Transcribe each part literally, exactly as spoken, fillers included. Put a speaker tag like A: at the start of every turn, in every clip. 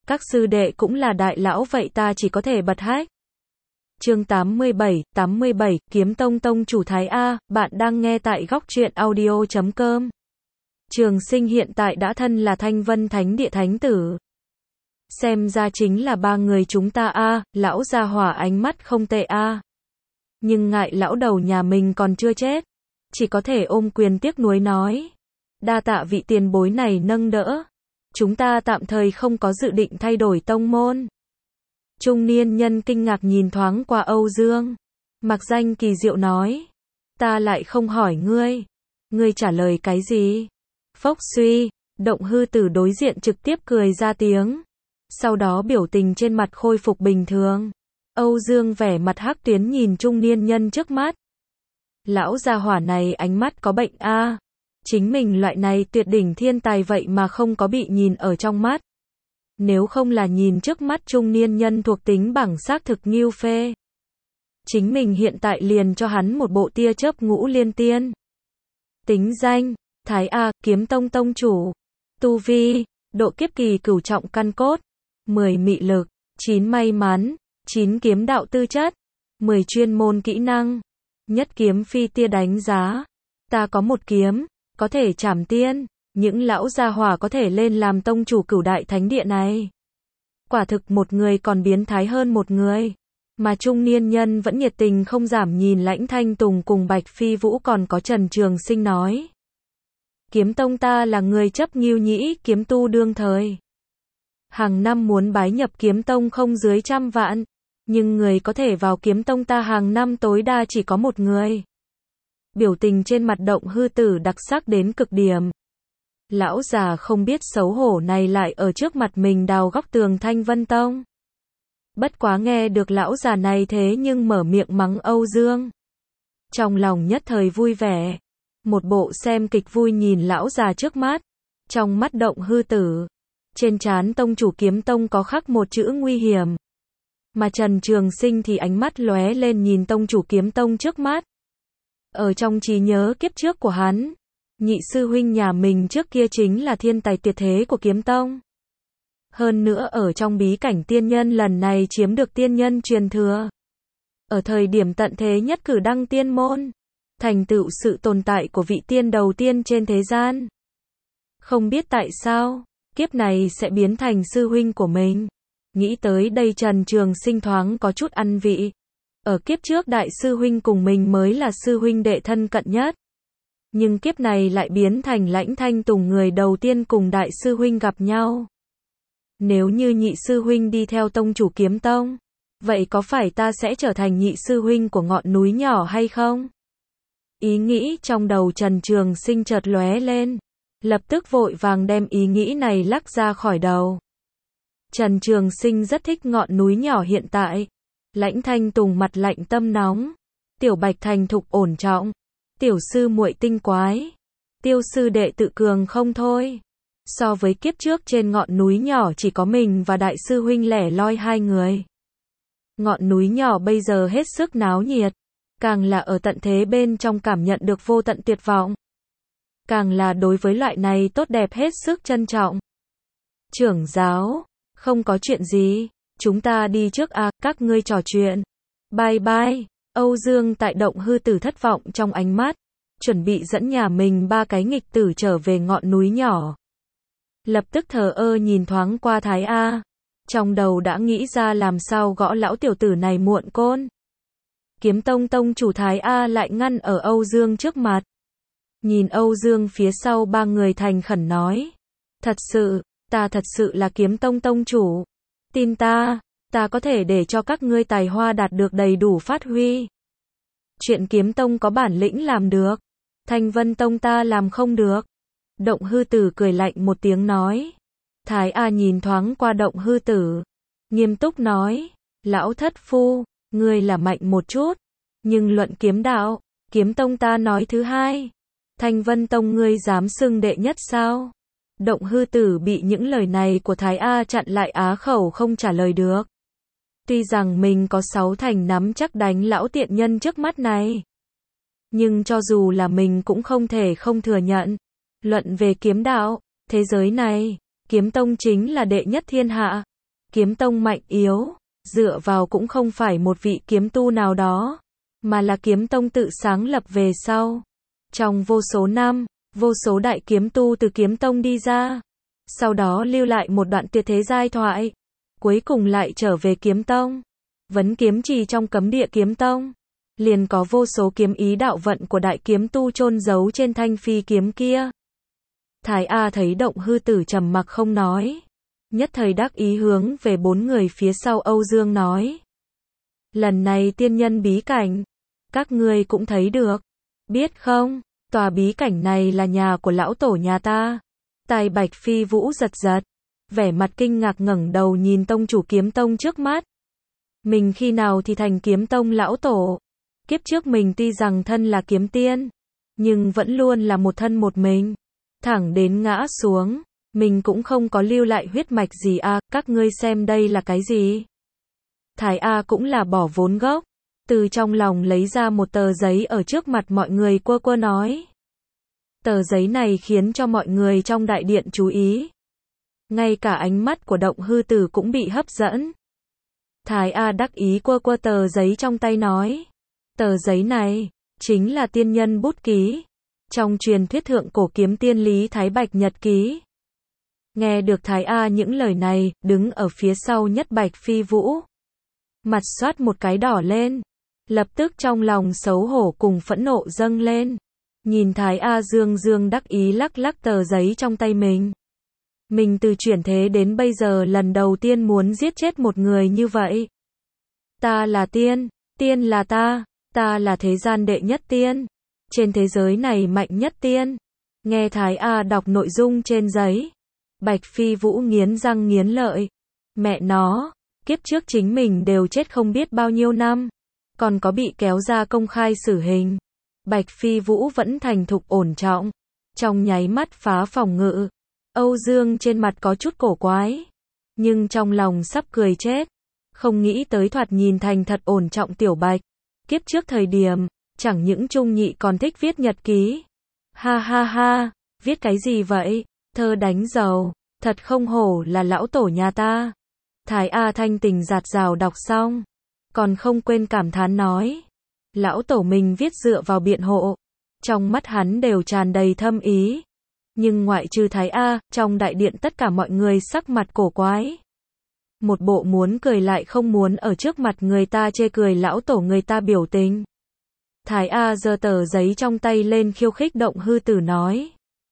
A: các sư đệ cũng là đại lão vậy ta chỉ có thể bật hách. Chương tám mươi bảy, tám mươi bảy, Kiếm Tông Tông chủ Thái A, bạn đang nghe tại góc truyện audio chấm com. Trường Sinh hiện tại đã thân là Thanh Vân Thánh Địa Thánh Tử. Xem ra chính là ba người chúng ta a, lão gia hỏa ánh mắt không tệ a. Nhưng ngại lão đầu nhà mình còn chưa chết, chỉ có thể ôm quyền tiếc nuối nói. Đa tạ vị tiền bối này nâng đỡ. Chúng ta tạm thời không có dự định thay đổi tông môn. Trung niên nhân kinh ngạc nhìn thoáng qua Âu Dương. Mặc Danh kỳ diệu nói. Ta lại không hỏi ngươi. Ngươi trả lời cái gì? Phốc suy, Động Hư Tử đối diện trực tiếp cười ra tiếng. Sau đó biểu tình trên mặt khôi phục bình thường. Âu Dương vẻ mặt hắc tuyến nhìn trung niên nhân trước mắt. Lão gia hỏa này ánh mắt có bệnh a. Chính mình loại này tuyệt đỉnh thiên tài vậy mà không có bị nhìn ở trong mắt. Nếu không là nhìn trước mắt trung niên nhân thuộc tính bảng xác thực nghiêu phê. Chính mình hiện tại liền cho hắn một bộ tia chớp ngũ liên tiên. Tính danh, Thái A, Kiếm Tông Tông chủ. Tu vi, độ kiếp kỳ cửu trọng căn cốt. mười mị lực, chín may mắn, chín kiếm đạo tư chất, mười chuyên môn kỹ năng. Nhất kiếm phi tia đánh giá. Ta có một kiếm, có thể trảm tiên. Những lão gia hỏa có thể lên làm tông chủ cửu đại thánh địa này. Quả thực một người còn biến thái hơn một người. Mà trung niên nhân vẫn nhiệt tình không giảm nhìn Lãnh Thanh Tùng cùng Bạch Phi Vũ còn có Trần Trường Sinh nói. Kiếm tông ta là người chấp nghiêu nhĩ kiếm tu đương thời. Hàng năm muốn bái nhập kiếm tông không dưới trăm vạn. Nhưng người có thể vào kiếm tông ta hàng năm tối đa chỉ có một người. Biểu tình trên mặt Động Hư Tử đặc sắc đến cực điểm. Lão già không biết xấu hổ này lại ở trước mặt mình đào góc tường Thanh Vân Tông. Bất quá nghe được lão già này thế nhưng mở miệng mắng Âu Dương. Trong lòng nhất thời vui vẻ. Một bộ xem kịch vui nhìn lão già trước mắt. Trong mắt Động Hư Tử. Trên trán tông chủ kiếm tông có khắc một chữ nguy hiểm. Mà Trần Trường Sinh thì ánh mắt lóe lên nhìn tông chủ kiếm tông trước mắt. Ở trong trí nhớ kiếp trước của hắn. Nhị sư huynh nhà mình trước kia chính là thiên tài tuyệt thế của kiếm tông. Hơn nữa ở trong bí cảnh tiên nhân lần này chiếm được tiên nhân truyền thừa. Ở thời điểm tận thế nhất cử đăng tiên môn. Thành tựu sự tồn tại của vị tiên đầu tiên trên thế gian. Không biết tại sao, kiếp này sẽ biến thành sư huynh của mình. Nghĩ tới đây Trần Trường Sinh thoáng có chút ăn vị. Ở kiếp trước đại sư huynh cùng mình mới là sư huynh đệ thân cận nhất. Nhưng kiếp này lại biến thành Lãnh Thanh Tùng người đầu tiên cùng đại sư huynh gặp nhau. Nếu như nhị sư huynh đi theo tông chủ kiếm tông, vậy có phải ta sẽ trở thành nhị sư huynh của ngọn núi nhỏ hay không? Ý nghĩ trong đầu Trần Trường Sinh chợt lóe lên, lập tức vội vàng đem ý nghĩ này lắc ra khỏi đầu. Trần Trường Sinh rất thích ngọn núi nhỏ hiện tại. Lãnh Thanh Tùng mặt lạnh tâm nóng, Tiểu Bạch thành thục ổn trọng. Tiểu sư muội tinh quái, Tiêu sư đệ tự cường không thôi. So với kiếp trước trên ngọn núi nhỏ chỉ có mình và đại sư huynh lẻ loi hai người. Ngọn núi nhỏ bây giờ hết sức náo nhiệt, càng là ở tận thế bên trong cảm nhận được vô tận tuyệt vọng. Càng là đối với loại này tốt đẹp hết sức trân trọng. Trưởng giáo, không có chuyện gì, chúng ta đi trước à, các ngươi trò chuyện. Bye bye. Âu Dương tại Động Hư Tử thất vọng trong ánh mắt, chuẩn bị dẫn nhà mình ba cái nghịch tử trở về ngọn núi nhỏ. Lập tức thờ ơ nhìn thoáng qua Thái A, trong đầu đã nghĩ ra làm sao gõ lão tiểu tử này muộn côn. Kiếm Tông Tông chủ Thái A lại ngăn ở Âu Dương trước mặt. Nhìn Âu Dương phía sau ba người thành khẩn nói. Thật sự, ta thật sự là Kiếm Tông Tông chủ. Tin ta. Ta có thể để cho các ngươi tài hoa đạt được đầy đủ phát huy. Chuyện kiếm tông có bản lĩnh làm được. Thanh Vân Tông ta làm không được. Động Hư Tử cười lạnh một tiếng nói. Thái A nhìn thoáng qua Động Hư Tử. Nghiêm túc nói. Lão thất phu, ngươi là mạnh một chút. Nhưng luận kiếm đạo, kiếm tông ta nói thứ hai. Thanh Vân Tông ngươi dám xưng đệ nhất sao? Động Hư Tử bị những lời này của Thái A chặn lại á khẩu không trả lời được. Tuy rằng mình có sáu thành nắm chắc đánh lão tiện nhân trước mắt này. Nhưng cho dù là mình cũng không thể không thừa nhận. Luận về kiếm đạo, thế giới này, kiếm tông chính là đệ nhất thiên hạ. Kiếm tông mạnh yếu, dựa vào cũng không phải một vị kiếm tu nào đó, mà là kiếm tông tự sáng lập về sau. Trong vô số năm, vô số đại kiếm tu từ kiếm tông đi ra, sau đó lưu lại một đoạn tuyệt thế giai thoại, cuối cùng lại trở về kiếm tông. Vấn kiếm trì trong cấm địa kiếm tông, liền có vô số kiếm ý đạo vận của đại kiếm tu chôn giấu trên thanh phi kiếm kia. Thái A thấy Động Hư Tử trầm mặc không nói, nhất thời đắc ý hướng về bốn người phía sau Âu Dương nói: lần này tiên nhân bí cảnh, các ngươi cũng thấy được, biết không, tòa bí cảnh này là nhà của lão tổ nhà ta. Tai Bạch Phi Vũ giật giật, vẻ mặt kinh ngạc ngẩng đầu nhìn tông chủ kiếm tông trước mắt. Mình khi nào thì thành kiếm tông lão tổ? Kiếp trước mình tuy rằng thân là kiếm tiên, nhưng vẫn luôn là một thân một mình. Thẳng đến ngã xuống, mình cũng không có lưu lại huyết mạch gì à, các ngươi xem đây là cái gì? Thái A cũng là bỏ vốn gốc, từ trong lòng lấy ra một tờ giấy ở trước mặt mọi người quơ quơ nói. Tờ giấy này khiến cho mọi người trong đại điện chú ý. Ngay cả ánh mắt của Động Hư Tử cũng bị hấp dẫn. Thái A đắc ý quơ quơ tờ giấy trong tay nói. Tờ giấy này, chính là tiên nhân bút ký. Trong truyền thuyết thượng cổ kiếm tiên Lý Thái Bạch nhật ký. Nghe được Thái A những lời này, đứng ở phía sau nhất Bạch Phi Vũ. Mặt xoát một cái đỏ lên. Lập tức trong lòng xấu hổ cùng phẫn nộ dâng lên. Nhìn Thái A dương dương đắc ý lắc lắc tờ giấy trong tay mình. Mình từ chuyển thế đến bây giờ lần đầu tiên muốn giết chết một người như vậy. Ta là tiên, tiên là ta, ta là thế gian đệ nhất tiên. Trên thế giới này mạnh nhất tiên. Nghe Thái A đọc nội dung trên giấy. Bạch Phi Vũ nghiến răng nghiến lợi. Mẹ nó, kiếp trước chính mình đều chết không biết bao nhiêu năm. Còn có bị kéo ra công khai xử hình. Bạch Phi Vũ vẫn thành thục ổn trọng. Trong nháy mắt phá phòng ngự. Âu Dương trên mặt có chút cổ quái. Nhưng trong lòng sắp cười chết. Không nghĩ tới thoạt nhìn thành thật ổn trọng tiểu Bạch. Kiếp trước thời điểm, chẳng những Trung Nhị còn thích viết nhật ký. Ha ha ha, viết cái gì vậy? Thơ đánh dầu, thật không hổ là lão tổ nhà ta. Thái A thanh tình giạt rào đọc xong. Còn không quên cảm thán nói. Lão tổ mình viết dựa vào biện hộ. Trong mắt hắn đều tràn đầy thâm ý. Nhưng ngoại trừ Thái A, trong đại điện tất cả mọi người sắc mặt cổ quái. Một bộ muốn cười lại không muốn ở trước mặt người ta chê cười lão tổ người ta biểu tình. Thái A giơ tờ giấy trong tay lên khiêu khích Động Hư Tử nói.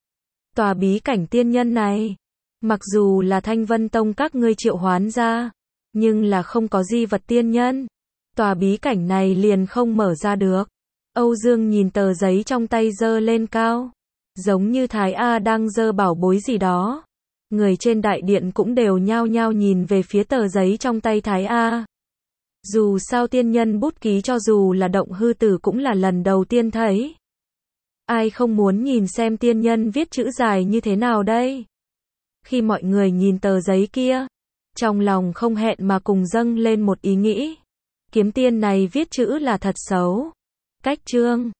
A: Tòa bí cảnh tiên nhân này, mặc dù là Thanh Vân Tông các ngươi triệu hoán ra, nhưng là không có di vật tiên nhân. Tòa bí cảnh này liền không mở ra được. Âu Dương nhìn tờ giấy trong tay giơ lên cao. Giống như Thái A đang giơ bảo bối gì đó. Người trên đại điện cũng đều nhao nhao nhìn về phía tờ giấy trong tay Thái A. Dù sao tiên nhân bút ký cho dù là Động Hư Tử cũng là lần đầu tiên thấy. Ai không muốn nhìn xem tiên nhân viết chữ dài như thế nào đây? Khi mọi người nhìn tờ giấy kia, trong lòng không hẹn mà cùng dâng lên một ý nghĩ. Kiếm tiên này viết chữ là thật xấu. Cách chương